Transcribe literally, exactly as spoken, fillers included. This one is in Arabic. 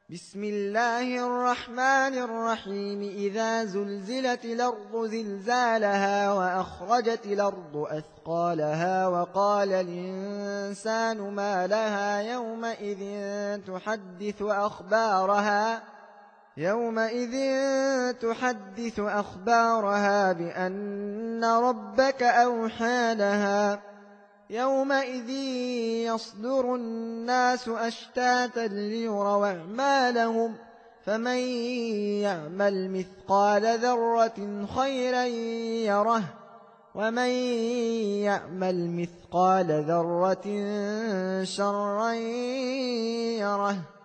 بسم الله الرحمن الرحيم إذا زلزلت الأرض زلزالها وأخرجت الأرض أثقالها وقال الإنسان ما لها يومئذ تحدث أخبارها يومئذ تحدث أخبارها بأن ربك أوحى لها يومئذ يصدر الناس أشتاتا ليروا أعمالهم فمن يعمل مثقال ذرة خيرا يره ومن يعمل مثقال ذرة شرا يره.